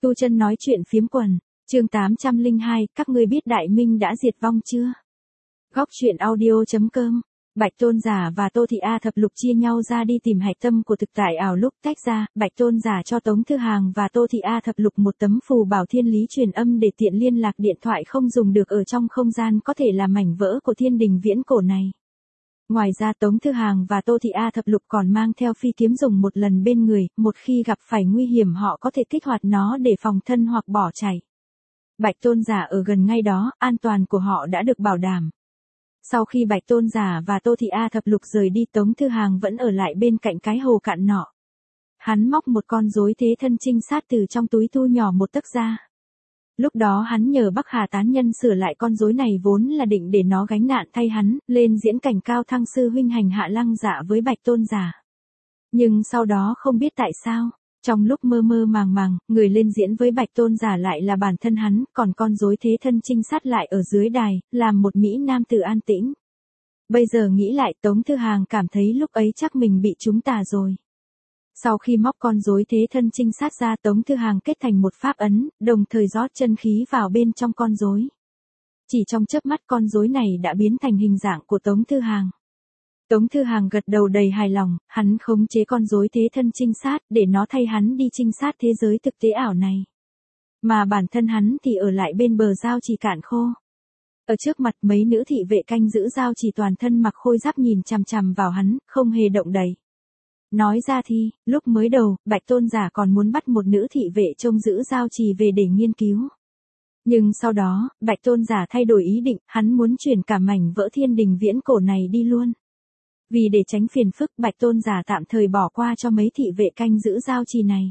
Tu Chân nói chuyện phiếm quần, chương 802, các ngươi biết Đại Minh đã diệt vong chưa? Góc truyện audio.com. Bạch Tôn Giả và Tô Thị A Thập Lục chia nhau ra đi tìm hạch tâm của thực tại ảo. Lúc tách ra, Bạch Tôn Giả cho Tống Thư Hàng và Tô Thị A Thập Lục một tấm phù bảo thiên lý truyền âm để tiện liên lạc điện thoại không dùng được ở trong không gian có thể là mảnh vỡ của thiên đình viễn cổ này. Ngoài ra Tống Thư Hàng và Tô Thị A Thập Lục còn mang theo phi kiếm dùng một lần bên người, một khi gặp phải nguy hiểm họ có thể kích hoạt nó để phòng thân hoặc bỏ chạy. Bạch Tôn Giả ở gần ngay đó, an toàn của họ đã được bảo đảm. Sau khi Bạch Tôn Giả và Tô Thị A Thập Lục rời đi, Tống Thư Hàng vẫn ở lại bên cạnh cái hồ cạn nọ. Hắn móc một con rối thế thân trinh sát từ trong túi thu nhỏ một tấc ra. Lúc đó hắn nhờ Bắc Hà tán nhân sửa lại con rối này vốn là định để nó gánh nạn thay hắn, lên diễn cảnh Cao Thăng sư huynh hành hạ Lăng Dạ với Bạch Tôn Giả. Nhưng sau đó không biết tại sao, trong lúc mơ mơ màng màng, người lên diễn với Bạch Tôn Giả lại là bản thân hắn, còn con rối thế thân trinh sát lại ở dưới đài, làm một mỹ nam tử an tĩnh. Bây giờ nghĩ lại, Tống Thư Hàng cảm thấy lúc ấy chắc mình bị trúng tà rồi. Sau khi móc con rối thế thân trinh sát ra, Tống Thư Hàng kết thành một pháp ấn, đồng thời rót chân khí vào bên trong con rối. Chỉ trong chớp mắt con rối này đã biến thành hình dạng của Tống Thư Hàng. Tống Thư Hàng gật đầu đầy hài lòng, hắn khống chế con rối thế thân trinh sát để nó thay hắn đi trinh sát thế giới thực tế ảo này. Mà bản thân hắn thì ở lại bên bờ giao trì cạn khô. Ở trước mặt mấy nữ thị vệ canh giữ giao trì toàn thân mặc khôi giáp nhìn chằm chằm vào hắn, không hề động đậy. Nói ra thì, lúc mới đầu, Bạch Tôn Giả còn muốn bắt một nữ thị vệ trông giữ giao trì về để nghiên cứu. Nhưng sau đó, Bạch Tôn Giả thay đổi ý định, hắn muốn chuyển cả mảnh vỡ thiên đình viễn cổ này đi luôn. Vì để tránh phiền phức, Bạch Tôn Giả tạm thời bỏ qua cho mấy thị vệ canh giữ giao trì này.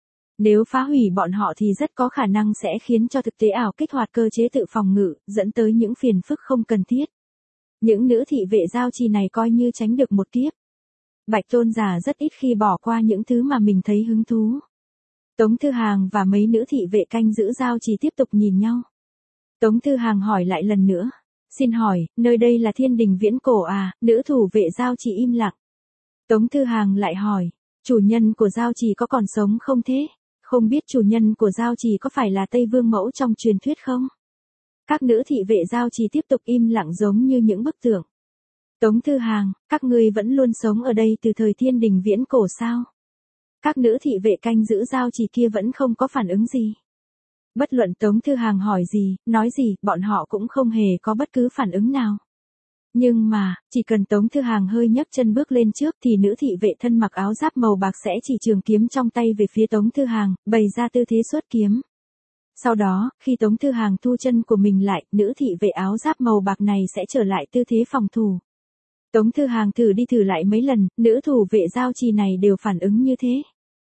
Nếu phá hủy bọn họ thì rất có khả năng sẽ khiến cho thực tế ảo kích hoạt cơ chế tự phòng ngự, dẫn tới những phiền phức không cần thiết. Những nữ thị vệ giao trì này coi như tránh được một kiếp. Bạch Tôn Giả rất ít khi bỏ qua những thứ mà mình thấy hứng thú. Tống Thư Hàng và mấy nữ thị vệ canh giữ giao trì tiếp tục nhìn nhau. Tống Thư Hàng hỏi lại lần nữa. Xin hỏi, nơi đây là thiên đình viễn cổ à? Nữ thủ vệ giao trì im lặng. Tống Thư Hàng lại hỏi, chủ nhân của giao trì có còn sống không thế? Không biết chủ nhân của giao trì có phải là Tây Vương Mẫu trong truyền thuyết không? Các nữ thị vệ giao trì tiếp tục im lặng giống như những bức tượng. Tống Thư Hàng, các ngươi vẫn luôn sống ở đây từ thời thiên đình viễn cổ sao? Các nữ thị vệ canh giữ giao trì kia vẫn không có phản ứng gì. Bất luận Tống Thư Hàng hỏi gì, nói gì, bọn họ cũng không hề có bất cứ phản ứng nào. Nhưng mà, chỉ cần Tống Thư Hàng hơi nhấc chân bước lên trước thì nữ thị vệ thân mặc áo giáp màu bạc sẽ chỉ trường kiếm trong tay về phía Tống Thư Hàng, bày ra tư thế xuất kiếm. Sau đó, khi Tống Thư Hàng thu chân của mình lại, nữ thị vệ áo giáp màu bạc này sẽ trở lại tư thế phòng thủ. Tống Thư Hàng thử đi thử lại mấy lần, nữ thủ vệ giao trì này đều phản ứng như thế.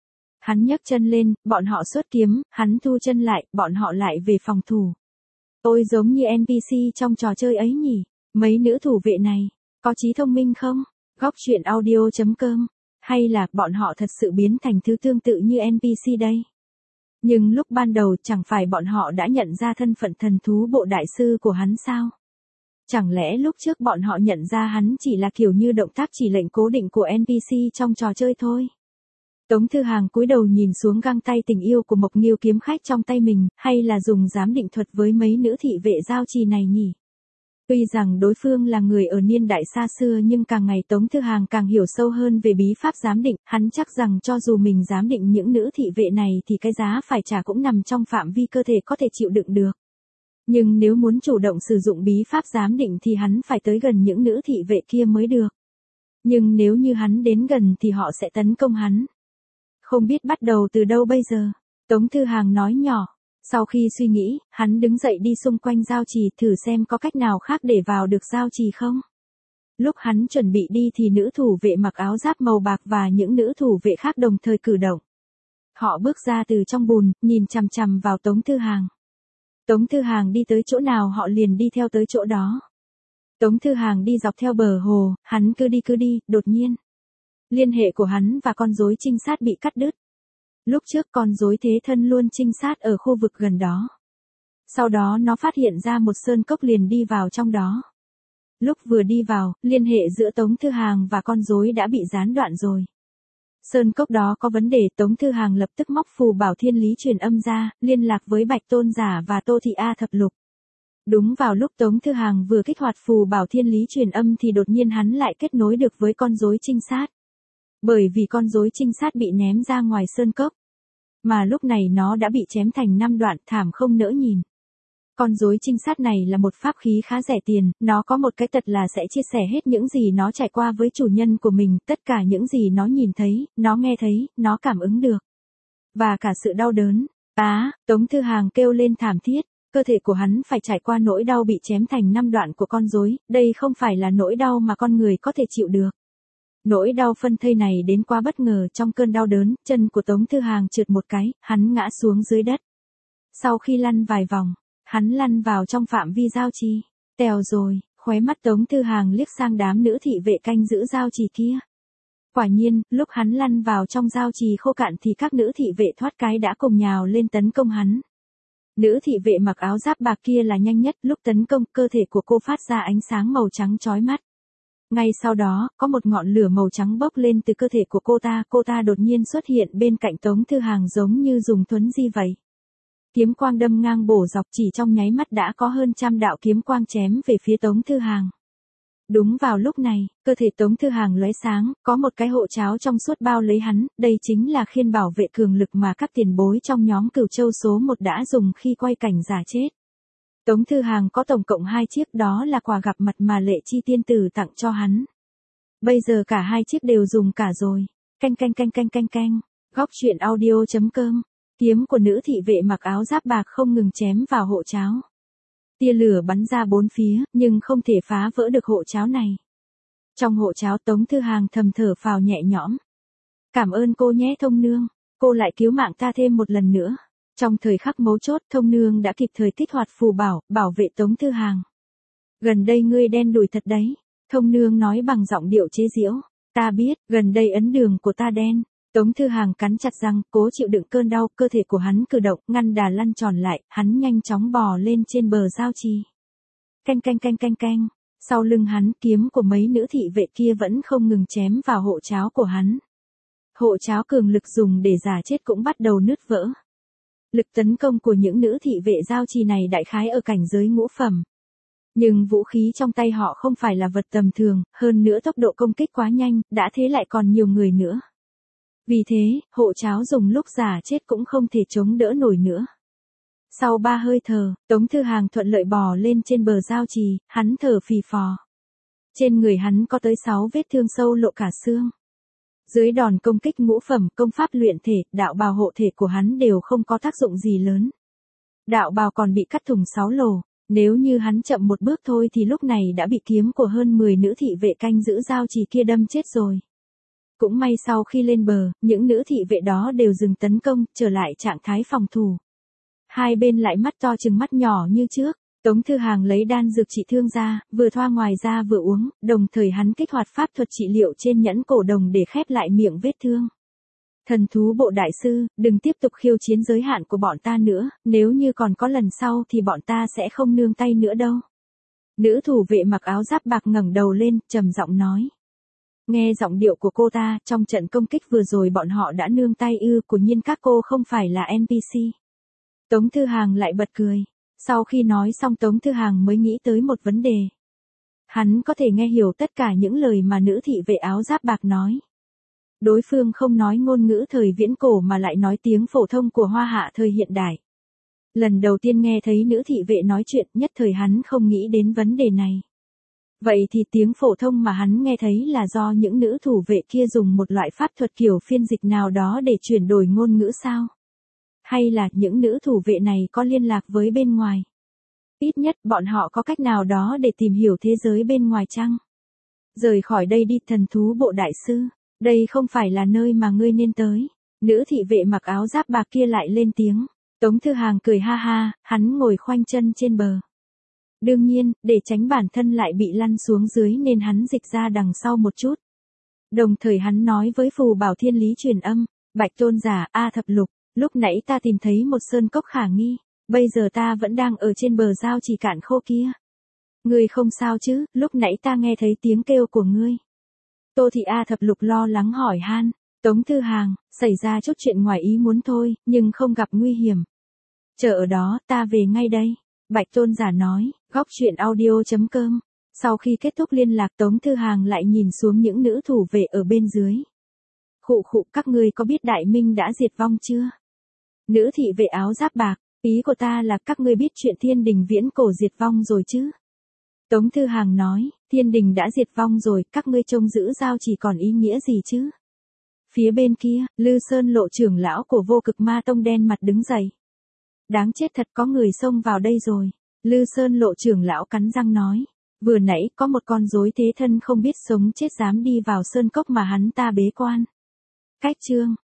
Hắn nhấc chân lên, bọn họ xuất kiếm, hắn thu chân lại, bọn họ lại về phòng thủ. Ôi giống như NPC trong trò chơi ấy nhỉ, mấy nữ thủ vệ này, có trí thông minh không? Góc truyện audio.com, hay là bọn họ thật sự biến thành thứ tương tự như NPC đây? Nhưng lúc ban đầu chẳng phải bọn họ đã nhận ra thân phận thần thú bộ đại sư của hắn sao? Chẳng lẽ lúc trước bọn họ nhận ra hắn chỉ là kiểu như động tác chỉ lệnh cố định của NPC trong trò chơi thôi? Tống Thư Hàng cúi đầu nhìn xuống găng tay tình yêu của Mộc Nghiêu kiếm khách trong tay mình, hay là dùng giám định thuật với mấy nữ thị vệ giao trì này nhỉ? Tuy rằng đối phương là người ở niên đại xa xưa nhưng càng ngày Tống Thư Hàng càng hiểu sâu hơn về bí pháp giám định, hắn chắc rằng cho dù mình giám định những nữ thị vệ này thì cái giá phải trả cũng nằm trong phạm vi cơ thể có thể chịu đựng được. Nhưng nếu muốn chủ động sử dụng bí pháp giám định thì hắn phải tới gần những nữ thị vệ kia mới được. Nhưng nếu như hắn đến gần thì họ sẽ tấn công hắn. Không biết bắt đầu từ đâu bây giờ? Tống Thư Hàng nói nhỏ. Sau khi suy nghĩ, hắn đứng dậy đi xung quanh giao trì thử xem có cách nào khác để vào được giao trì không. Lúc hắn chuẩn bị đi thì nữ thủ vệ mặc áo giáp màu bạc và những nữ thủ vệ khác đồng thời cử động. Họ bước ra từ trong bùn, nhìn chằm chằm vào Tống Thư Hàng. Tống Thư Hàng đi tới chỗ nào họ liền đi theo tới chỗ đó. Tống Thư Hàng đi dọc theo bờ hồ, hắn cứ đi, đột nhiên. Liên hệ của hắn và con rối trinh sát bị cắt đứt. Lúc trước con rối thế thân luôn trinh sát ở khu vực gần đó. Sau đó nó phát hiện ra một sơn cốc liền đi vào trong đó. Lúc vừa đi vào, liên hệ giữa Tống Thư Hàng và con rối đã bị gián đoạn rồi. Sơn cốc đó có vấn đề. Tống Thư Hàng lập tức móc phù bảo thiên lý truyền âm ra, liên lạc với Bạch Tôn Giả và Tô Thị A Thập Lục. Đúng vào lúc Tống Thư Hàng vừa kích hoạt phù bảo thiên lý truyền âm thì đột nhiên hắn lại kết nối được với con rối trinh sát. Bởi vì con rối trinh sát bị ném ra ngoài sơn cốc. Mà lúc này nó đã bị chém thành 5 đoạn, thảm không nỡ nhìn. Con rối trinh sát này là một pháp khí khá rẻ tiền, nó có một cái tật là sẽ chia sẻ hết những gì nó trải qua với chủ nhân của mình, tất cả những gì nó nhìn thấy, nó nghe thấy, nó cảm ứng được. Và cả sự đau đớn. Tống Thư Hàng kêu lên thảm thiết, cơ thể của hắn phải trải qua nỗi đau bị chém thành 5 đoạn của con rối, đây không phải là nỗi đau mà con người có thể chịu được. Nỗi đau phân thây này đến quá bất ngờ, trong cơn đau đớn, chân của Tống Thư Hàng trượt một cái, hắn ngã xuống dưới đất. Sau khi lăn vài vòng, hắn lăn vào trong phạm vi giao trì. Tèo rồi, khóe mắt Tống Thư Hàng liếc sang đám nữ thị vệ canh giữ giao trì kia. Quả nhiên, lúc hắn lăn vào trong giao trì khô cạn thì các nữ thị vệ thoát cái đã cùng nhào lên tấn công hắn. Nữ thị vệ mặc áo giáp bạc kia là nhanh nhất, lúc tấn công, cơ thể của cô phát ra ánh sáng màu trắng chói mắt. Ngay sau đó, có một ngọn lửa màu trắng bốc lên từ cơ thể của cô ta đột nhiên xuất hiện bên cạnh Tống Thư Hàng giống như dùng thuấn di vậy. Kiếm quang đâm ngang bổ dọc, chỉ trong nháy mắt đã có hơn 100 đạo kiếm quang chém về phía Tống Thư Hàng. Đúng vào lúc này, cơ thể Tống Thư Hàng lóe sáng, có một cái hộ cháo trong suốt bao lấy hắn, đây chính là khiên bảo vệ cường lực mà các tiền bối trong nhóm Cửu Châu số 1 đã dùng khi quay cảnh giả chết. Tống Thư Hàng có tổng cộng 2 chiếc, đó là quà gặp mặt mà Lệ Chi tiên tử tặng cho hắn. Bây giờ cả 2 chiếc đều dùng cả rồi. Canh. Góc truyện audio.com. Kiếm của nữ thị vệ mặc áo giáp bạc không ngừng chém vào hộ cháo. Tia lửa bắn ra bốn phía, nhưng không thể phá vỡ được hộ cháo này. Trong hộ cháo Tống Thư Hàng thầm thở phào nhẹ nhõm. Cảm ơn cô nhé Thông Nương, cô lại cứu mạng ta thêm một lần nữa. Trong thời khắc mấu chốt, Thông Nương đã kịp thời kích hoạt phù bảo vệ Tống Thư Hàng. Gần đây ngươi đen đủi thật đấy, Thông Nương nói bằng giọng điệu chế giễu. Ta biết, gần đây ấn đường của ta đen. Tống Thư Hàng cắn chặt răng, cố chịu đựng cơn đau, cơ thể của hắn cử động, ngăn đà lăn tròn lại, hắn nhanh chóng bò lên trên bờ giao trì. Canh. Sau lưng hắn, kiếm của mấy nữ thị vệ kia vẫn không ngừng chém vào hộ cháo của hắn. Hộ cháo cường lực dùng để giả chết cũng bắt đầu nứt vỡ. Lực tấn công của những nữ thị vệ giao trì này đại khái ở cảnh giới ngũ phẩm. Nhưng vũ khí trong tay họ không phải là vật tầm thường, hơn nữa tốc độ công kích quá nhanh, đã thế lại còn nhiều người nữa. Vì thế, hộ cháo dùng lúc giả chết cũng không thể chống đỡ nổi nữa. Sau 3 hơi thở, Tống Thư Hàng thuận lợi bò lên trên bờ giao trì, hắn thở phì phò. Trên người hắn có tới 6 vết thương sâu lộ cả xương. Dưới đòn công kích ngũ phẩm, công pháp luyện thể, đạo bào hộ thể của hắn đều không có tác dụng gì lớn. Đạo bào còn bị cắt thủng 6 lỗ, nếu như hắn chậm một bước thôi thì lúc này đã bị kiếm của hơn 10 nữ thị vệ canh giữ giao trì kia đâm chết rồi. Cũng may sau khi lên bờ, những nữ thị vệ đó đều dừng tấn công, trở lại trạng thái phòng thủ. Hai bên lại mắt to chừng mắt nhỏ như trước. Tống Thư Hàng lấy đan dược trị thương ra, vừa thoa ngoài ra vừa uống, đồng thời hắn kích hoạt pháp thuật trị liệu trên nhẫn cổ đồng để khép lại miệng vết thương. Thần thú bộ đại sư, đừng tiếp tục khiêu chiến giới hạn của bọn ta nữa, nếu như còn có lần sau thì bọn ta sẽ không nương tay nữa đâu. Nữ thủ vệ mặc áo giáp bạc ngẩng đầu lên, trầm giọng nói. Nghe giọng điệu của cô ta, trong trận công kích vừa rồi bọn họ đã nương tay ư, của nhiên các cô không phải là NPC. Tống Thư Hàng lại bật cười. Sau khi nói xong Tống Thư Hàng mới nghĩ tới một vấn đề. Hắn có thể nghe hiểu tất cả những lời mà nữ thị vệ áo giáp bạc nói. Đối phương không nói ngôn ngữ thời viễn cổ mà lại nói tiếng phổ thông của Hoa Hạ thời hiện đại. Lần đầu tiên nghe thấy nữ thị vệ nói chuyện, nhất thời hắn không nghĩ đến vấn đề này. Vậy thì tiếng phổ thông mà hắn nghe thấy là do những nữ thủ vệ kia dùng một loại pháp thuật kiểu phiên dịch nào đó để chuyển đổi ngôn ngữ sao? Hay là những nữ thủ vệ này có liên lạc với bên ngoài? Ít nhất bọn họ có cách nào đó để tìm hiểu thế giới bên ngoài chăng? Rời khỏi đây đi thần thú bộ đại sư, đây không phải là nơi mà ngươi nên tới. Nữ thị vệ mặc áo giáp bạc kia lại lên tiếng. Tống Thư Hàng cười ha ha, hắn ngồi khoanh chân trên bờ. Đương nhiên, để tránh bản thân lại bị lăn xuống dưới nên hắn dịch ra đằng sau một chút. Đồng thời hắn nói với phù bảo thiên lý truyền âm, Bạch Tôn Giả, A Thập Lục, lúc nãy ta tìm thấy một sơn cốc khả nghi, bây giờ ta vẫn đang ở trên bờ giao trì cạn khô kia. Ngươi không sao chứ, lúc nãy ta nghe thấy tiếng kêu của ngươi. Tô Thị A Thập Lục lo lắng hỏi han, Tống Thư Hàng, xảy ra chút chuyện ngoài ý muốn thôi, nhưng không gặp nguy hiểm. Chờ ở đó, ta về ngay đây. Bạch Tôn giả nói, góc chuyện audio.com. Sau khi kết thúc liên lạc Tống Thư Hàng lại nhìn xuống những nữ thủ vệ ở bên dưới. Khụ khụ, các ngươi có biết Đại Minh đã diệt vong chưa? Nữ thị vệ áo giáp bạc, ý của ta là các ngươi biết chuyện Thiên Đình viễn cổ diệt vong rồi chứ? Tống Thư Hàng nói, Thiên Đình đã diệt vong rồi, các ngươi trông giữ giao chỉ còn ý nghĩa gì chứ? Phía bên kia, Lư Sơn Lộ trưởng lão của Vô Cực Ma Tông đen mặt đứng dậy. Đáng chết thật, có người xông vào đây rồi. Lư Sơn Lộ trưởng lão cắn răng nói. Vừa nãy có một con rối thế thân không biết sống chết dám đi vào sơn cốc mà hắn ta bế quan. Cách chương